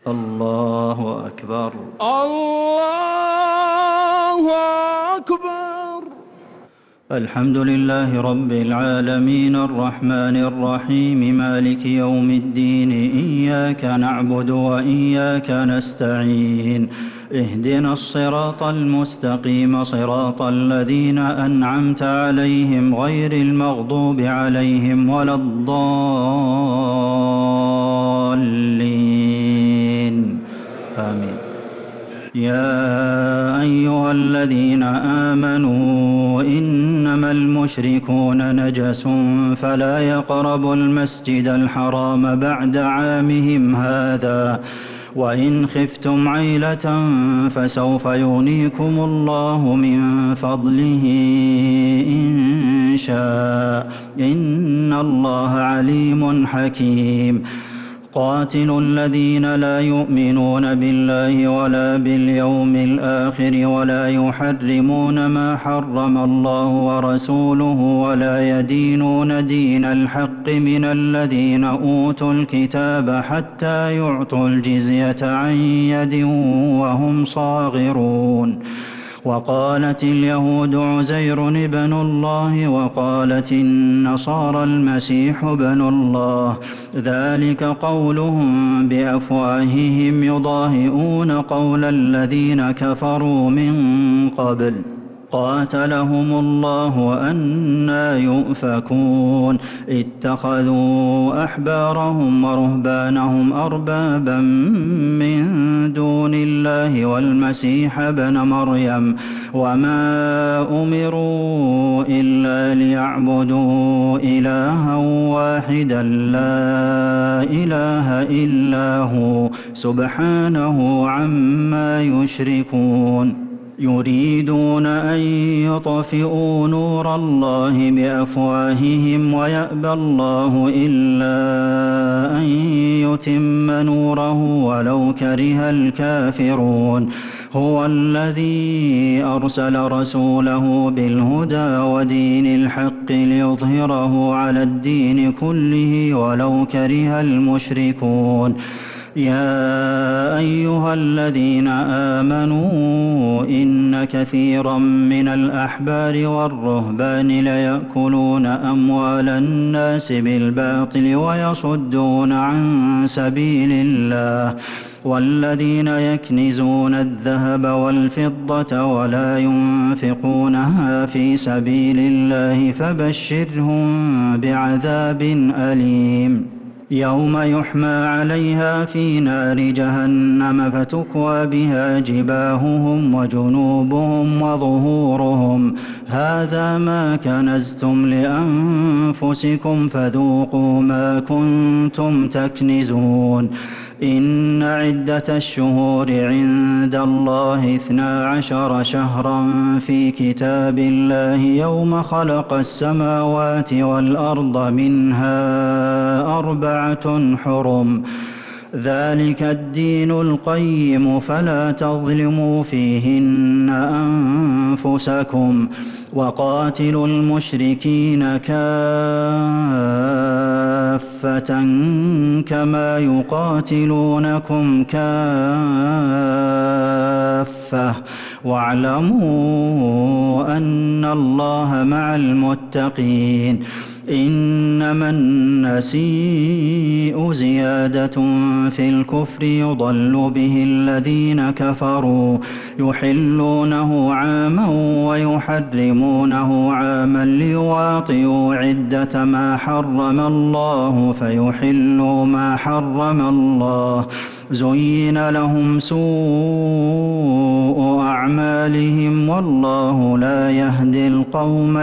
الله أكبر. الله أكبر. الحمد لله رب العالمين الرحمن الرحيم مالك يوم الدين إياك نعبد وإياك نستعين اهدنا الصراط المستقيم صراط الذين أنعمت عليهم غير المغضوب عليهم ولا الضالين آمين. يا أيها الذين آمنوا إنما المشركون نجس فلا يقربوا المسجد الحرام بعد عامهم هذا وإن خفتم عيلة فسوف يغنيكم الله من فضله إن شاء إن الله عليم حكيم. قاتلوا الذين لا يؤمنون بالله ولا باليوم الآخر ولا يحرمون ما حرم الله ورسوله ولا يدينون دين الحق من الذين أوتوا الكتاب حتى يعطوا الجزية عن يد وهم صاغرون. وقالت اليهود عزير ابن الله وقالت النصارى المسيح ابن الله ذلك قولهم بأفواههم يضاهئون قول الذين كفروا من قبل قاتلهم الله أنى يؤفكون. اتخذوا أحبارهم ورهبانهم أربابا من دون الله والمسيح ابن مريم وما أمروا إلا ليعبدوا إلها واحدا لا إله إلا هو سبحانه عما يشركون. يريدون أن يطفئوا نور الله بأفواههم ويأبى الله إلا أن يتم نوره ولو كره الكافرون. هو الذي أرسل رسوله بالهدى ودين الحق ليظهره على الدين كله ولو كره المشركون. يا أيها الذين آمنوا إن كثيرا من الأحبار والرهبان ليأكلون أموال الناس بالباطل ويصدون عن سبيل الله والذين يكنزون الذهب والفضة ولا ينفقونها في سبيل الله فبشرهم بعذاب أليم. يوم يحمى عليها في نار جهنم فتكوى بها جباههم وجنوبهم وظهورهم هذا ما كنزتم لأنفسكم فذوقوا ما كنتم تكنزون. إن عدة الشهور عند الله 12 شهرا في كتاب الله يوم خلق السماوات والأرض منها 4 حرم ذلك الدين القيم فلا تظلموا فيهن أنفسكم وقاتلوا المشركين كافة كما يقاتلونكم كافة واعلموا أن الله مع المتقين. إنما النسيء زيادة في الكفر يضل به الذين كفروا يحلونه عاما ويحرمونه عاما ليواطئوا عدة ما حرم الله فيحلوا ما حرم الله. زين لهم سوء أعمالهم والله لا يهدي القوم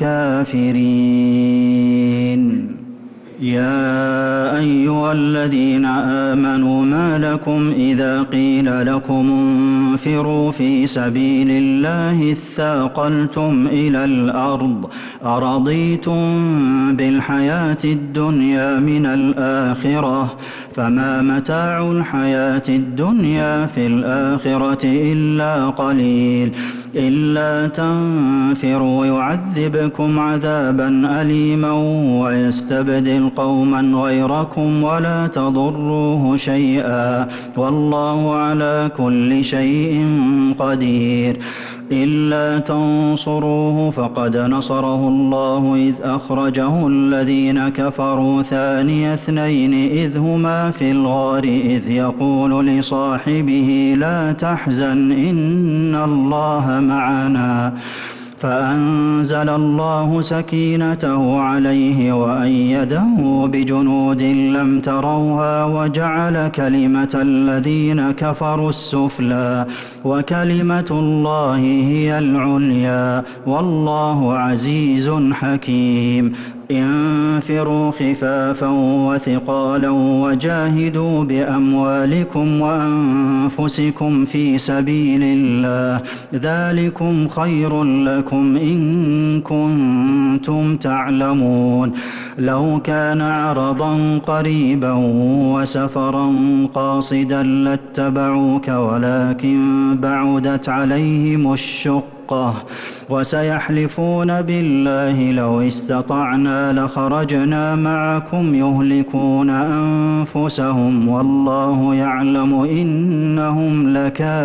الكافرين. يا أيها الذين آمنوا ما لكم إذا قيل لكم انفروا في سبيل الله اثاقلتم إلى الأرض أرضيتم بالحياة الدنيا من الآخرة فما متاع الحياة الدنيا في الآخرة إلا قليل. إلا تنفروا يعذبكم عذابا أليما ويستبدل قوما غيركم ولا تضروه شيئا والله على كل شيء قدير إلا تنصروه فقد نصره الله إذ أخرجه الذين كفروا ثاني اثنين إذ هما في الغار إذ يقول لصاحبه لا تحزن إن الله معنا فأنزل الله سكينته عليه وأيده بجنود لم تروها وجعل كلمة الذين كفروا السفلى وكلمة الله هي العليا والله عزيز حكيم انفروا خفافا وثقالا وجاهدوا بأموالكم وأنفسكم في سبيل الله ذلكم خير لكم إن كنتم تعلمون لو كان عرضا قريبا وسفرا قاصدا لاتبعوك ولكن بعدت عليهم الشقة وسيحلفون بالله لو استطعنا لخرجنا معكم يهلكون أنفسهم والله يعلم إنهم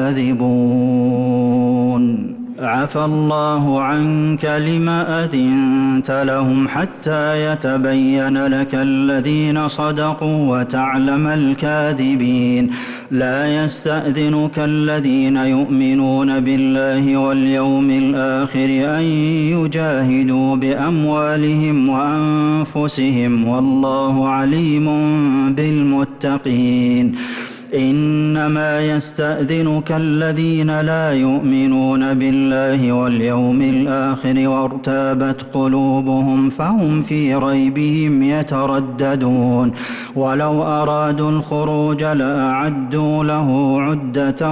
لكاذبون عفى الله عنك لم أذنت لهم حتى يتبين لك الذين صدقوا وتعلم الكاذبين لا يستأذنك الذين يؤمنون بالله واليوم الآخر أن يجاهدوا بأموالهم وأنفسهم والله عليم بالمتقين إنما يستأذنك الذين لا يؤمنون بالله واليوم الآخر وارتابت قلوبهم فهم في ريبهم يترددون ولو أرادوا الخروج لأعدوا له عدة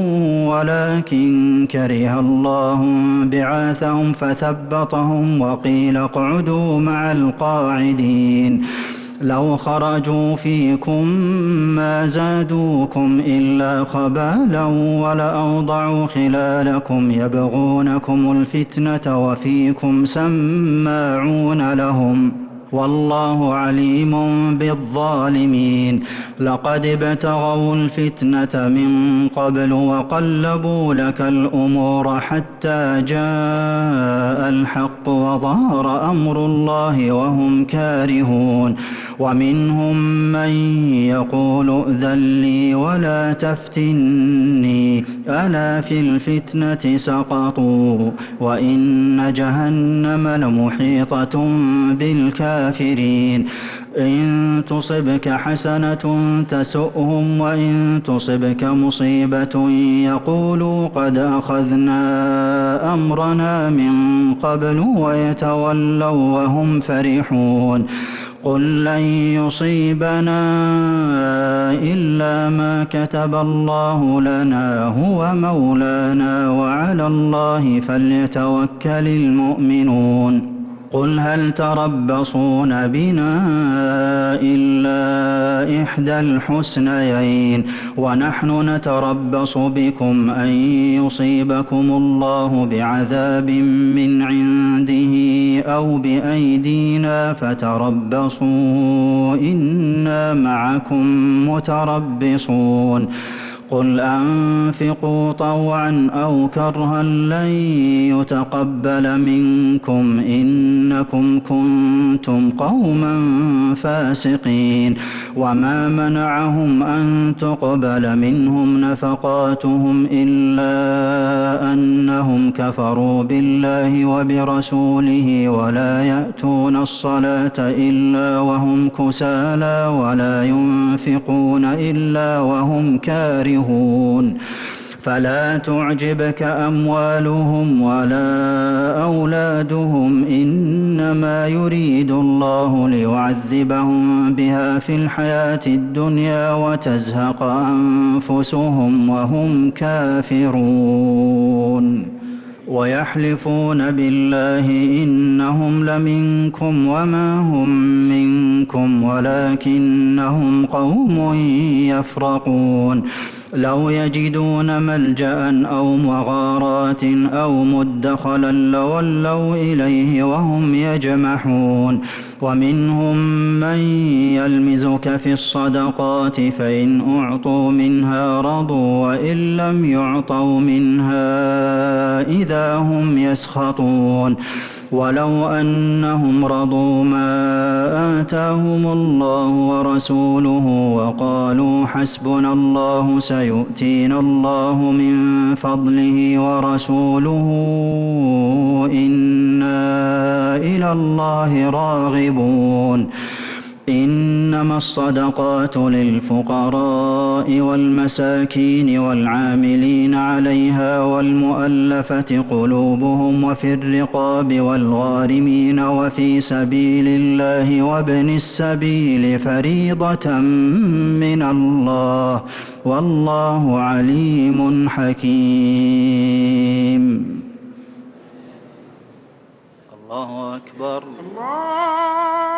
ولكن كره الله بعاثهم فثبطهم وقيل اقعدوا مع القاعدين لو خرجوا فيكم ما زادوكم إلا خبالا ولأوضعوا خلالكم يبغونكم الفتنة وفيكم سماعون لهم والله عليم بالظالمين لقد ابتغوا الفتنة من قبل وقلبوا لك الأمور حتى جاء الحق وظهر أمر الله وهم كارهون ومنهم من يقول ائذن لي ولا تفتني ألا في الفتنة سقطوا وإن جهنم لمحيطة بالكافرين إن تصبك حسنة تسؤهم وإن تصبك مصيبة يقولوا قد أخذنا أمرنا من قبل ويتولوا وهم فرحون قل لن يصيبنا إلا ما كتب الله لنا هو مولانا وعلى الله فليتوكل المؤمنون قل هل تربصون بنا إلا إحدى الحسنيين ونحن نتربص بكم أن يصيبكم الله بعذاب من عنده أو بأيدينا فتربصوا إنا معكم متربصون قل أنفقوا طوعا أو كرها لن يتقبل منكم إنكم كنتم قوما فاسقين وما منعهم أن تقبل منهم نفقاتهم إلا أنهم كفروا بالله وبرسوله ولا يأتون الصلاة إلا وهم كسالى ولا ينفقون إلا وهم كارهون فلا تعجبك أموالهم ولا أولادهم إنما يريد الله ليعذبهم بها في الحياة الدنيا وتزهق أنفسهم وهم كافرون ويحلفون بالله إنهم لمنكم وما هم منكم ولكنهم قوم يفرقون لو يجدون ملجأ أو مغارات أو مدخلا لولوا إليه وهم يجمحون ومنهم من يلمزك في الصدقات فإن أعطوا منها رضوا وإن لم يعطوا منها إذا هم يسخطون ولو أنهم رضوا ما آتاهم الله ورسوله وقالوا حسبنا الله سيؤتينا الله من فضله ورسوله إنا إلى الله راغبون إنما الصدقات للفقراء والمساكين والعاملين عليها والمؤلفة قلوبهم وفي الرقاب والغارمين وفي سبيل الله وابن السبيل فريضة من الله والله عليم حكيم. الله أكبر. الله